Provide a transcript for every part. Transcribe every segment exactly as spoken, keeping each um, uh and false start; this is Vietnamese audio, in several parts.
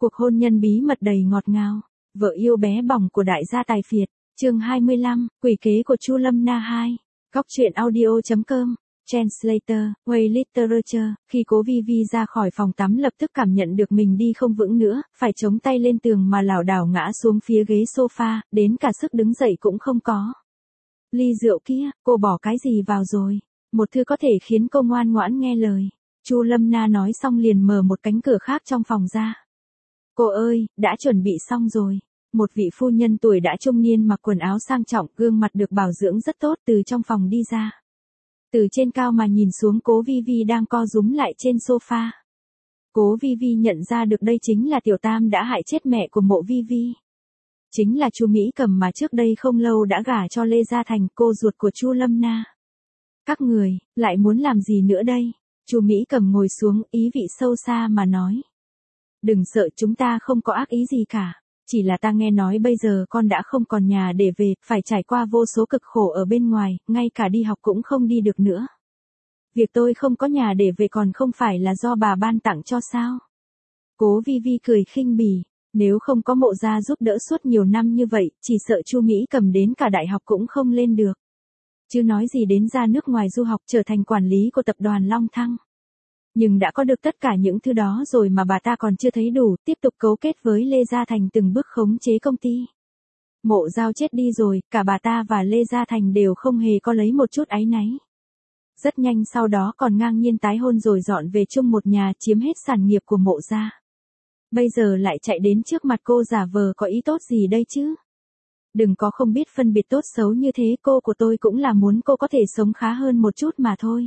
Cuộc hôn nhân bí mật đầy ngọt ngào, vợ yêu bé bỏng của đại gia tài phiệt, chương hai mươi lăm, quỷ kế của Chu Lâm Na hai. Góc truyện audio chấm com, Translator, Way Literature. Khi Cố Vi Vi ra khỏi phòng tắm lập tức cảm nhận được mình đi không vững nữa, phải chống tay lên tường mà lảo đảo ngã xuống phía ghế sofa, đến cả sức đứng dậy cũng không có. Ly rượu kia, cô bỏ cái gì vào rồi? Một thứ có thể khiến cô ngoan ngoãn nghe lời. Chu Lâm Na nói xong liền mở một cánh cửa khác trong phòng ra. Cô ơi, đã chuẩn bị xong rồi. Một vị phu nhân tuổi đã trung niên mặc quần áo sang trọng, gương mặt được bảo dưỡng rất tốt từ trong phòng đi ra. Từ trên cao mà nhìn xuống Cố Vi Vi đang co rúm lại trên sofa. Cố Vi Vi nhận ra được đây chính là Tiểu Tam đã hại chết mẹ của Mộ Vi Vi. Chính là Chu Mỹ Cầm mà trước đây không lâu đã gả cho Lê Gia Thành, cô ruột của Chu Lâm Na. Các người, lại muốn làm gì nữa đây? Chu Mỹ Cầm ngồi xuống, ý vị sâu xa mà nói. Đừng sợ, chúng ta không có ác ý gì cả. Chỉ là ta nghe nói bây giờ con đã không còn nhà để về, phải trải qua vô số cực khổ ở bên ngoài, ngay cả đi học cũng không đi được nữa. Việc tôi không có nhà để về còn không phải là do bà ban tặng cho sao? Cố Vi Vi cười khinh bỉ, nếu không có Mộ gia giúp đỡ suốt nhiều năm như vậy, chỉ sợ Chu Mỹ Cầm đến cả đại học cũng không lên được. Chứ nói gì đến ra nước ngoài du học trở thành quản lý của tập đoàn Long Thăng. Nhưng đã có được tất cả những thứ đó rồi mà bà ta còn chưa thấy đủ, tiếp tục cấu kết với Lê Gia Thành từng bước khống chế công ty. Mộ Giao chết đi rồi, cả bà ta và Lê Gia Thành đều không hề có lấy một chút áy náy. Rất nhanh sau đó còn ngang nhiên tái hôn rồi dọn về chung một nhà, chiếm hết sản nghiệp của Mộ gia. Bây giờ lại chạy đến trước mặt cô giả vờ có ý tốt gì đây chứ? Đừng có không biết phân biệt tốt xấu như thế, cô của tôi cũng là muốn cô có thể sống khá hơn một chút mà thôi.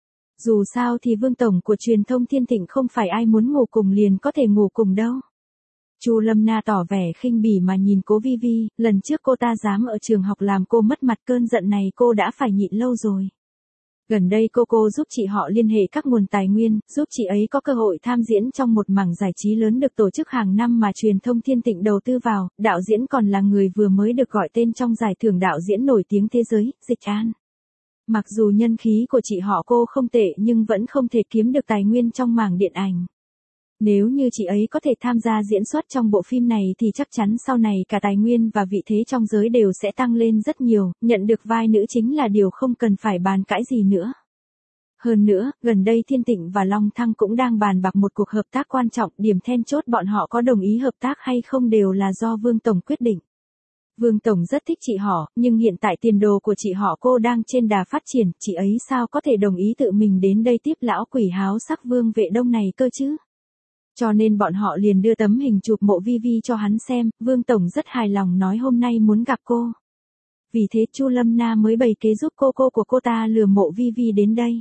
Dù sao thì Vương tổng của truyền thông Thiên Thịnh không phải ai muốn ngủ cùng liền có thể ngủ cùng đâu. Chu Lâm Na tỏ vẻ khinh bỉ mà nhìn Cố Vi Vi, lần trước cô ta dám ở trường học làm cô mất mặt, cơn giận này cô đã phải nhịn lâu rồi. Gần đây cô cô giúp chị họ liên hệ các nguồn tài nguyên, giúp chị ấy có cơ hội tham diễn trong một mảng giải trí lớn được tổ chức hàng năm mà truyền thông Thiên Thịnh đầu tư vào, đạo diễn còn là người vừa mới được gọi tên trong giải thưởng đạo diễn nổi tiếng thế giới, Dịch An. Mặc dù nhân khí của chị họ cô không tệ nhưng vẫn không thể kiếm được tài nguyên trong mảng điện ảnh. Nếu như chị ấy có thể tham gia diễn xuất trong bộ phim này thì chắc chắn sau này cả tài nguyên và vị thế trong giới đều sẽ tăng lên rất nhiều, nhận được vai nữ chính là điều không cần phải bàn cãi gì nữa. Hơn nữa, gần đây Thiên Thịnh và Long Thăng cũng đang bàn bạc một cuộc hợp tác quan trọng, điểm then chốt bọn họ có đồng ý hợp tác hay không đều là do Vương tổng quyết định. Vương tổng rất thích chị họ, nhưng hiện tại tiền đồ của chị họ cô đang trên đà phát triển, chị ấy sao có thể đồng ý tự mình đến đây tiếp lão quỷ háo sắc Vương Vệ Đông này cơ chứ? Cho nên bọn họ liền đưa tấm hình chụp Mộ Vi Vi cho hắn xem, Vương tổng rất hài lòng nói hôm nay muốn gặp cô. Vì thế Chu Lâm Na mới bày kế giúp cô cô của cô ta lừa Mộ Vi Vi đến đây.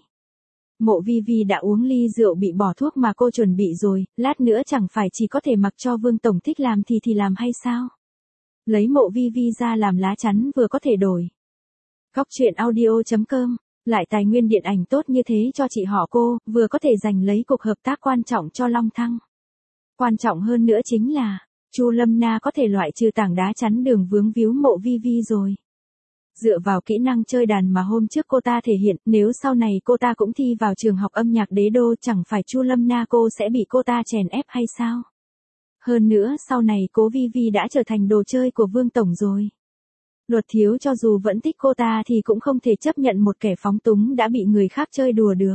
Mộ Vi Vi đã uống ly rượu bị bỏ thuốc mà cô chuẩn bị rồi, lát nữa chẳng phải chỉ có thể mặc cho Vương tổng thích làm thì thì làm hay sao? Lấy Mộ Vi Vi ra làm lá chắn vừa có thể đổi. Góc truyện audio chấm com, lại tài nguyên điện ảnh tốt như thế cho chị họ cô, vừa có thể giành lấy cuộc hợp tác quan trọng cho Long Thăng. Quan trọng hơn nữa chính là, Chu Lâm Na có thể loại trừ tảng đá chắn đường vướng víu Mộ Vi Vi rồi. Dựa vào kỹ năng chơi đàn mà hôm trước cô ta thể hiện, nếu sau này cô ta cũng thi vào trường học âm nhạc đế đô chẳng phải Chu Lâm Na cô sẽ bị cô ta chèn ép hay sao? Hơn nữa sau này Cố Vi Vi đã trở thành đồ chơi của Vương tổng rồi. Luật thiếu cho dù vẫn thích cô ta thì cũng không thể chấp nhận một kẻ phóng túng đã bị người khác chơi đùa được.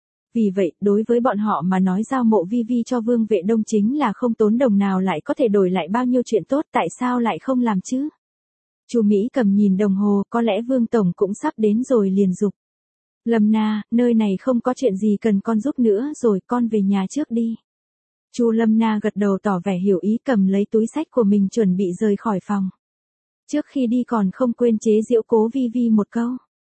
Vì vậy, đối với bọn họ mà nói giao Mộ Vi Vi cho Vương Vệ Đông chính là không tốn đồng nào lại có thể đổi lại bao nhiêu chuyện tốt, tại sao lại không làm chứ? Chu Mỹ Cầm nhìn đồng hồ, có lẽ Vương tổng cũng sắp đến rồi liền dục. Lâm Na, nơi này không có chuyện gì cần con giúp nữa rồi, con về nhà trước đi. Chu Lâm Na gật đầu tỏ vẻ hiểu ý, cầm lấy túi xách của mình chuẩn bị rời khỏi phòng. Trước khi đi còn không quên chế giễu Cố Vi Vi một câu.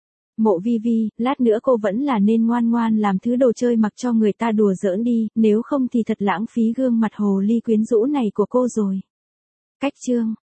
Mộ Vi Vi, lát nữa cô vẫn là nên ngoan ngoan làm thứ đồ chơi mặc cho người ta đùa giỡn đi, nếu không thì thật lãng phí gương mặt hồ ly quyến rũ này của cô rồi. Cách chương